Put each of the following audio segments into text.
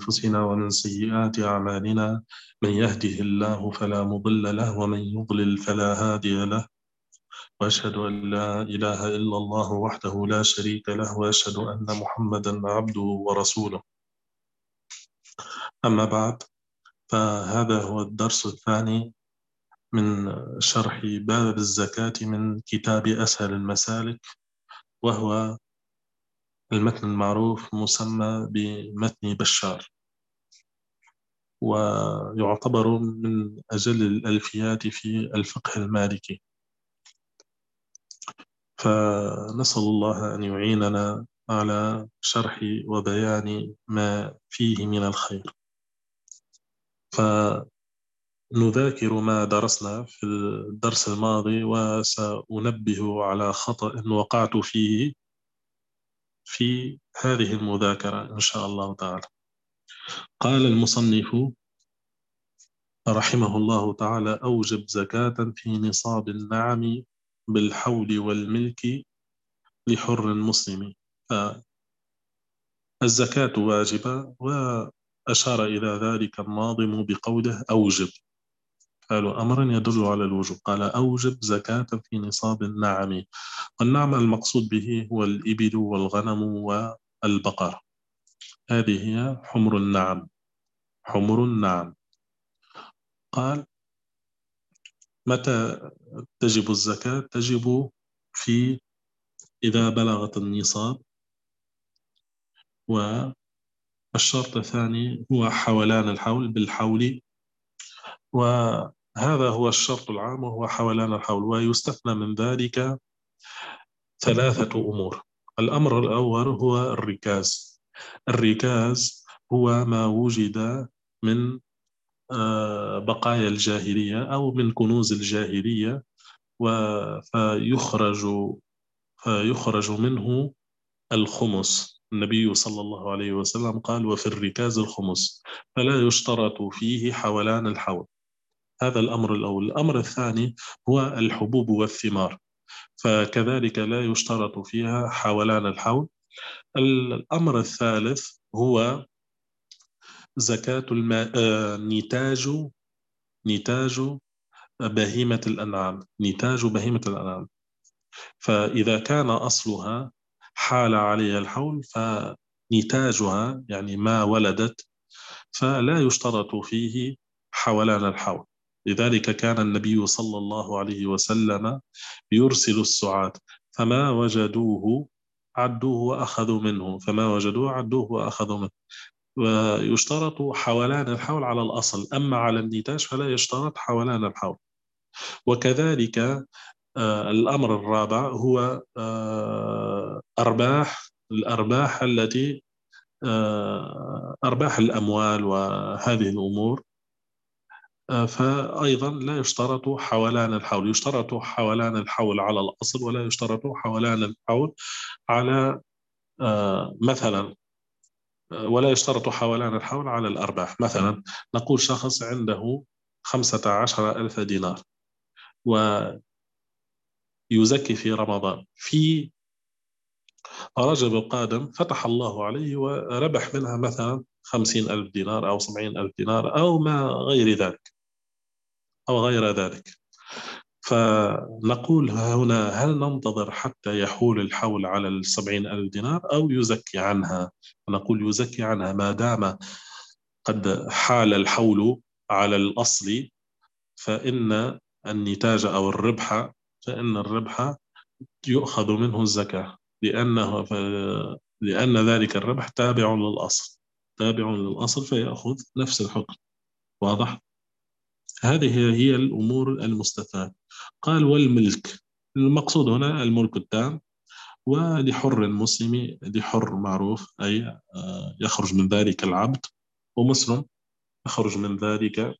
أنفسنا ومن سيئات أعمالنا، من يهده الله فلا مضل له ومن يضلل فلا هادي له، وأشهد أن لا إله إلا الله وحده لا شريك له، وأشهد أن محمدا عبده ورسوله. أما بعد، فهذا هو الدرس الثاني من شرح باب الزكاة من كتاب أسهل المسالك، وهو المتن المعروف مسمى بمتن بشار، ويعتبر من أجل الألفيات في الفقه المالكي. فنسأل الله أن يعيننا على شرح وبيان ما فيه من الخير. فنذاكر ما درسنا في الدرس الماضي، وسأنبه على خطأ وقعت فيه في هذه المذاكرة إن شاء الله تعالى. قال المصنف رحمه الله تعالى: أوجب زكاة في نصاب النعم بالحول والملك لحر مسلم. فالزكاة واجبة، وأشار إلى ذلك الناظم بقوله أوجب، قال أمر يدل على الوجوب. قال أوجب زكاة في نصاب النعم. والنعم المقصود به هو الإبل والغنم والبقر، هذه هي حمر النعم. حمر النعم. قال: متى تجب الزكاة؟ تجب في إذا بلغت النصاب. والشرط الثاني هو حولان الحول بالحول، وهذا هو الشرط العام وهو حولان الحول. ويستثنى من ذلك ثلاثة أمور. الأمر الأول هو الركاز. الركاز هو ما وجد من بقايا الجاهلية أو من كنوز الجاهلية، فيخرج منه الخمس. النبي صلى الله عليه وسلم قال: وفي الركاز الخمس، فلا يشترط فيه حولان الحول. هذا الأمر الأول. الأمر الثاني هو الحبوب والثمار، فكذلك لا يشترط فيها حولان الحول. الأمر الثالث هو زكاة الماء، نتاج بهيمة الأنعام. نتاج بهيمة الأنعام، فإذا كان أصلها حال عليها الحول، فنتاجها يعني ما ولدت فلا يشترط فيه حولان الحول. لذلك كان النبي صلى الله عليه وسلم يرسل السعاة، فما وجدوه عدوه وأخذوا منه، فما وجدوه عدوه وأخذوا منه. ويشترط حولان الحول على الأصل، أما على النتاج فلا يشترط حولان الحول. وكذلك الأمر الرابع هو الأرباح التي أرباح الأموال وهذه الأمور. فأيضا لا يشترط حولان الحول. يشترط حولان الحول على الأصل، ولا يشترط حولان الحول على مثلا ولا يشترط حولان الحول على الأرباح. مثلا نقول شخص عنده 15,000 دينار ويزكي في رمضان، في رجب القادم فتح الله عليه وربح منها مثلا 50,000 دينار أو 70,000 دينار أو ما غير ذلك أو غير ذلك. فنقول هنا: هل ننتظر حتى يحول الحول على 70,000 دينار أو يزكي عنها؟ نقول يزكي عنها ما دام قد حال الحول على الأصل. فإن النتاج أو الربح، فإن الربح يؤخذ منه الزكاة، لأن ذلك الربح تابع للأصل، تابع للأصل فيأخذ نفس الحكم. واضح؟ هذه هي الأمور المستثناة. قال: والملك، المقصود هنا الملك التام. ولحر مسلم، لحر معروف أي يخرج من ذلك العبد، ومسلم يخرج من ذلك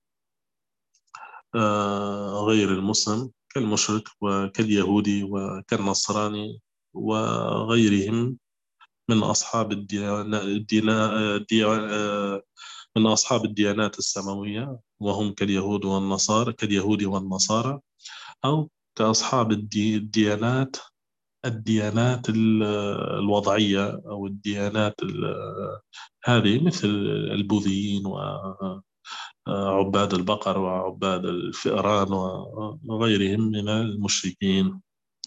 غير المسلم كالمشرك وكاليهودي وكالنصراني وغيرهم من أصحاب من أصحاب الديانات السماوية، وهم كاليهود والنصارى، كاليهود والنصارى، أو كأصحاب الديانات الديانات الوضعية أو الديانات هذه، مثل البوذيين وعباد البقر وعباد الفئران وغيرهم من المشركين.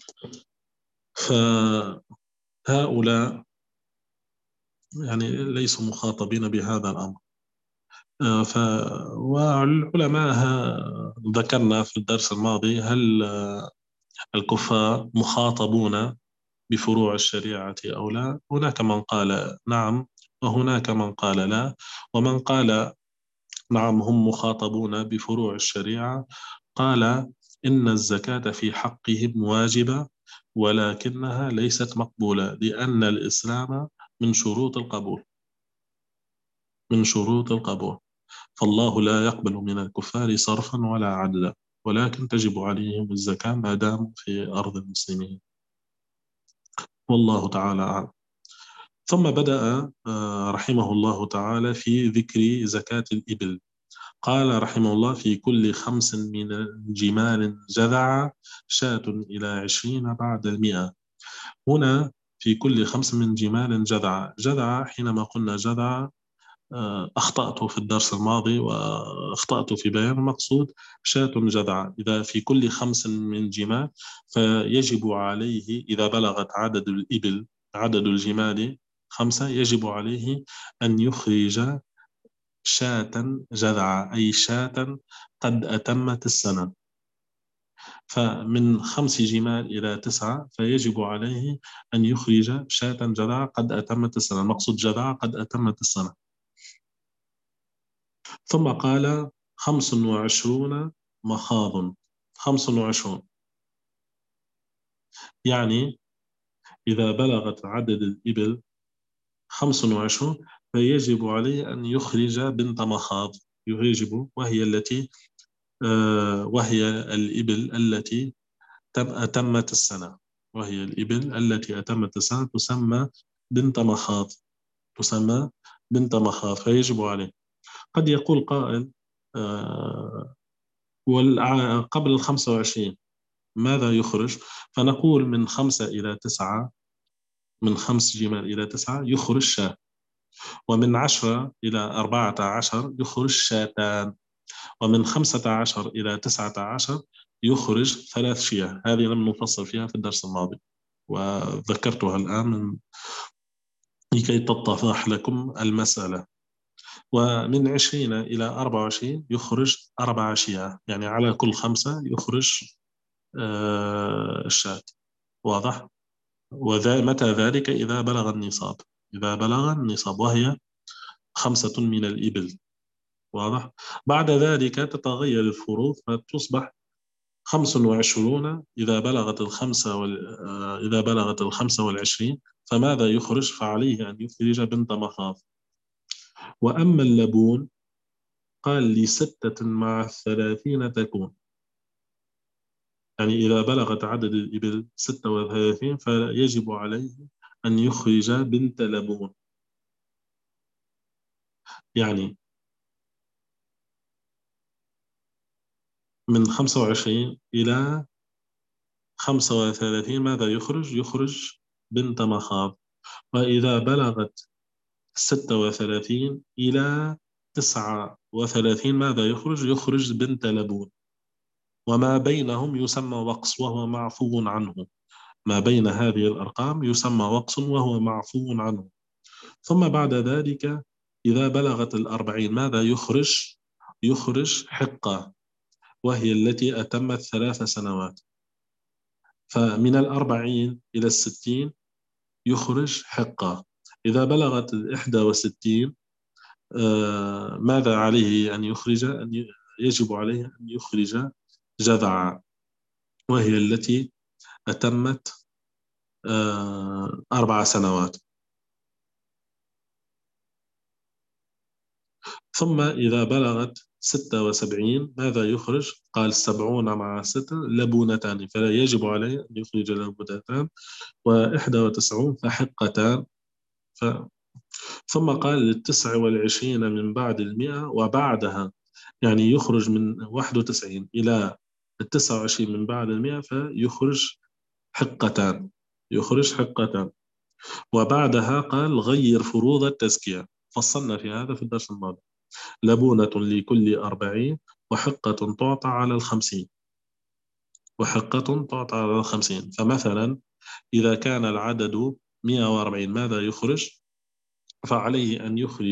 فهؤلاء يعني ليسوا مخاطبين بهذا الأمر. ف والعلماء ذكرنا في الدرس الماضي، هل الكفار مخاطبون بفروع الشريعة أو لا؟ هناك من قال نعم، وهناك من قال لا. ومن قال نعم هم مخاطبون بفروع الشريعة، قال إن الزكاة في حقهم واجبة، ولكنها ليست مقبولة، لأن الإسلام من شروط القبول، من شروط القبول. فالله لا يقبل من الكفار صرفا ولا عدلا، ولكن تجب عليهم الزكاة ما داموا في أرض المسلمين. والله تعالى أعلم. ثم بدأ رحمه الله تعالى في ذكر زكاة الإبل. قال رحمه الله: في كل 5 من جمال جذع شاة إلى 20 بعد 100. هنا في كل 5 من جمال جذع. جذع حينما قلنا جذع أخطأت في الدرس الماضي وأخطأت في بيان المقصود. شاة جذعة إذا في كل 5 من جمال، فيجب عليه إذا بلغت عدد الإبل، عدد الجمال 5، يجب عليه أن يخرج شاة جذعة، أي شاة قد أتمت السنة. فمن 5 جمال إلى 9 فيجب عليه أن يخرج شاة جذعة قد أتمت السنة. المقصود جذعة قد أتمت السنة. ثم قال: 25 مخاض. 25 يعني إذا بلغت عدد الإبل 25 فيجب عليه أن يخرج بنت مخاض. يجب، وهي التي وهي الإبل التي أتمت السنة. وهي الإبل التي أتمت السنة تسمى بنت مخاض، تسمى بنت مخاض، فيجب عليه. قد يقول قائل: قبل 25 ماذا يخرج؟ فنقول من 5 إلى 9، من 5 جمال إلى 9 يخرج شاة، ومن 10 إلى 14 يخرج شاتان، ومن 15 إلى 19 يخرج 3 شياه. هذه لم نفصل فيها في الدرس الماضي وذكرتها الآن لكي تتضح لكم المسألة. ومن 20 إلى 24 يخرج 4 شياه، يعني على كل 5 يخرج الشاة. واضح؟ متى ذلك؟ إذا بلغ النصاب، إذا بلغ النصاب، وهي 5 من الإبل. واضح؟ بعد ذلك تتغير الفروض فتصبح 25 إذا بلغت إذا بلغت 25 فماذا يخرج؟ فعليه أن يخرج بنت مخاض. وأما اللبون قال: ل6 مع 30 تكون. يعني إذا بلغت عدد الإبل 36 فيجب عليه أن يخرج بنت لبون. يعني من 25 إلى 35 ماذا يخرج؟ يخرج بنت مخاض. وإذا بلغت 36 إلى 39 ماذا يخرج؟ يخرج بنت لبون. وما بينهم يسمى وقص وهو معفو عنه. ما بين هذه الأرقام يسمى وقص وهو معفو عنه. ثم بعد ذلك إذا بلغت 40 ماذا يخرج؟ يخرج حقة، وهي التي أتمت 3 سنوات. فمن 40 إلى 60 يخرج حقة. إذا بلغت 61 ماذا عليه أن يخرج؟ يجب عليه أن يخرج جذعا، وهي التي أتمت 4 سنوات. ثم إذا بلغت 76 ماذا يخرج؟ قال: 70 مع 6 لبونتان، فلا يجب عليه أن يخرج لبونتان. 91 فحقتان. ف... ثم قال: 29 من بعد 100 وبعدها، يعني يخرج من 91 إلى 29 من بعد 100 فيخرج حقتان، يخرج حقة. وبعدها قال غير فروض التزكية، فصلنا في هذا في الدرس الماضي. لبونة لكل 40، وحقة تعطى على 50، وحقة تعطى على 50. فمثلا إذا كان العدد 140 ماذا يخرج؟ فعليه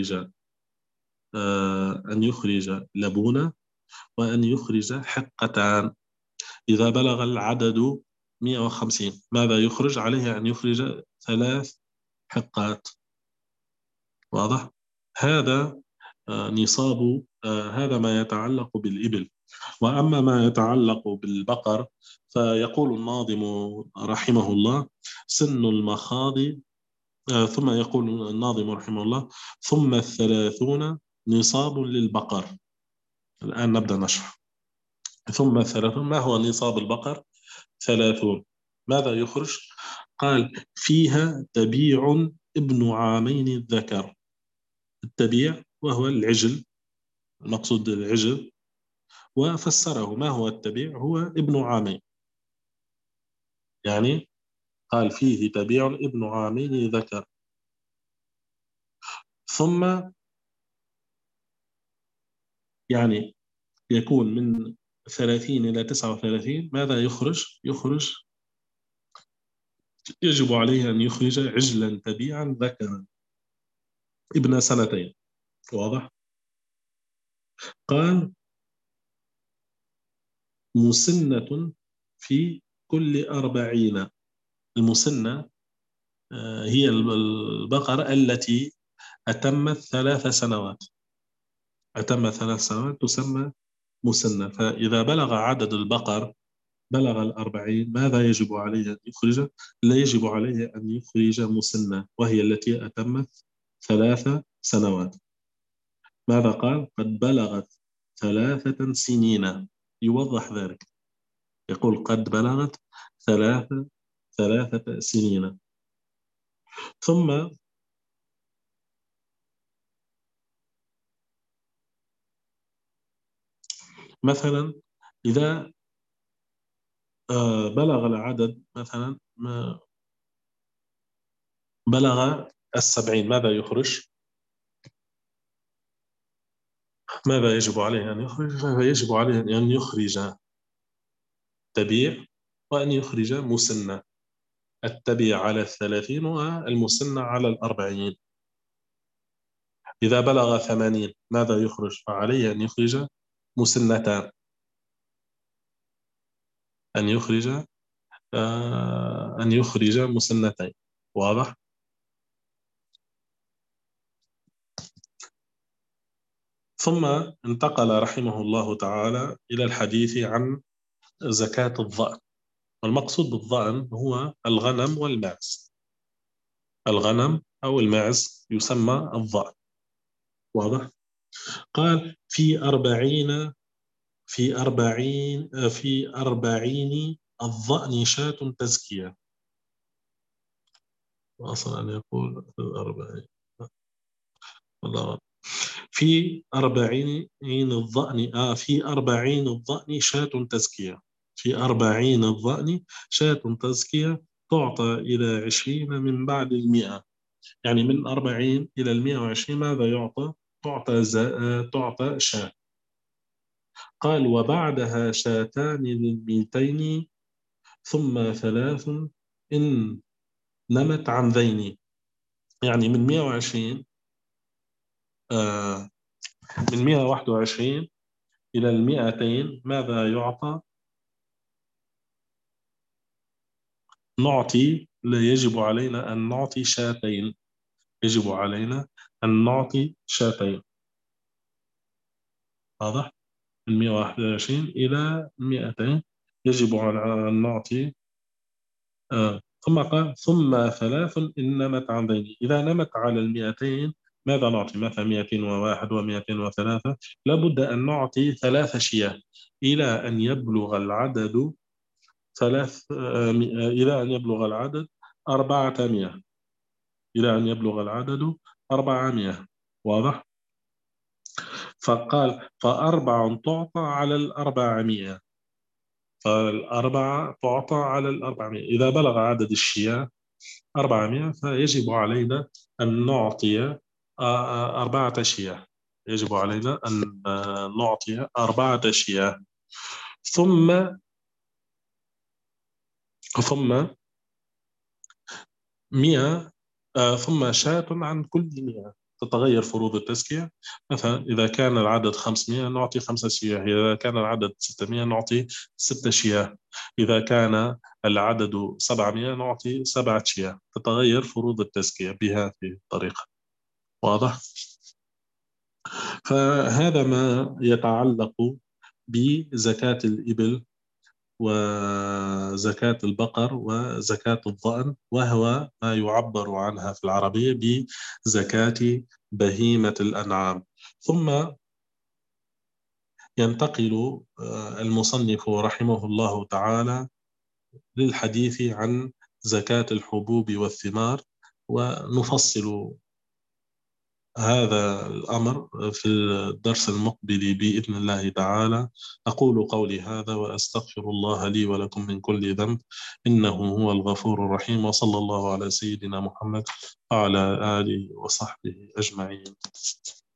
أن يخرج لبونة، وأن يخرج حقتان. إذا بلغ العدد 150 ماذا يخرج؟ عليه أن يخرج 3 حقات. واضح؟ هذا نصاب، هذا ما يتعلق بالإبل. وأما ما يتعلق بالبقر فيقول الناظم رحمه الله: سن المخاض، ثم يقول الناظم رحمه الله: ثم 30 نصاب للبقر. الآن نبدأ نشرح. ثم 30، ما هو نصاب البقر؟ 30. ماذا يخرج؟ قال: فيها تبيع ابن عامين الذكر. التبيع وهو العجل، المقصود العجل. وفسره ما هو التبيع، هو ابن عامين، يعني قال فيه تبيع ابن عامين ذكر. ثم يعني يكون من 30 إلى 39 ماذا يخرج؟ يجب عليه أن يخرج عجلا تبيعا ذكرا ابن 2 سنين. واضح؟ قال: مسنة في كل 40. المسنة هي البقرة التي أتمت 3 سنوات. أتمت 3 سنوات تسمى مسنة. فإذا بلغ عدد البقر بلغ 40 ماذا يجب عليه أن يخرج؟ لا يجب عليه أن يخرج مسنة، وهي التي أتمت 3 سنوات. ماذا قال؟ قد بلغت 3 سنين. يوضح ذلك، يقول قد بلغت ثلاثة 3 سنين. ثم مثلا إذا بلغ العدد مثلا بلغ 70 ماذا يخرج؟ ماذا يجب عليه أن يخرج؟ يجب عليه أن يخرج تبيع، وأن يخرج مسنة. التبيع على 30 والمسنة على 40. إذا بلغ 80 ماذا يخرج؟ فعليه أن يخرج مسنتان، أن يخرج أن يخرج مسنتين. واضح؟ ثم انتقل رحمه الله تعالى إلى الحديث عن زكاة الظأن. والمقصود بالظأن هو الغنم والماعز. الغنم أو الماعز يسمى الظأن. واضح؟ قال: في 40 الظأن شاة تزكية. وأصلا أن يقول في 40. الله. في 40 شاة تزكية. في 40 الظأن شاة تزكية تعطى إلى 20 من بعد 100. يعني من 40 إلى 120 ماذا يعطى؟ تعطى شاة. قال: وبعدها شاتان للميتين، ثم 3 إن نمت عن ذين. يعني من 120 من 121 إلى 200 ماذا يعطى؟ نعطي، لا يجب علينا أن نعطي شاتين. يجب علينا أن نعطي شاتين. واضح؟ من 121 إلى 200 يجب أن نعطي. ثم قال: ثم 3 إن نمت عن ذين. إذا نمت على 200 ماذا نعطي؟ مثلا 201 و203 لابد أن نعطي 3 شياه إلى أن يبلغ العدد إلى أن يبلغ العدد 400. إلى أن يبلغ العدد 400. واضح؟ فقال: ف4 تعطى على 400. فالأربعة تعطى على 400. إذا بلغ عدد الشياه 400 فيجب علينا أن نعطي 4 شياه. يجب علينا أن نعطي 4 شياه. ثم ثم 100، ثم شاة عن كل 100. تتغير فروض التزكية. مثلا إذا كان العدد 500 نعطي 5 شياه، إذا كان العدد 600 نعطي 6 شياه، إذا كان العدد 700 نعطي 7 شياه. تتغير فروض التزكية بهذه الطريقة. واضح؟ فهذا ما يتعلق بزكاة الإبل وزكاة البقر وزكاة الضأن، وهو ما يعبر عنها في العربية بزكاة بهيمة الأنعام. ثم ينتقل المصنف رحمه الله تعالى للحديث عن زكاة الحبوب والثمار، ونفصل هذا الأمر في الدرس المقبل بإذن الله تعالى. أقول قولي هذا وأستغفر الله لي ولكم من كل ذنب، إنه هو الغفور الرحيم، وصلى الله على سيدنا محمد وعلى آله وصحبه أجمعين.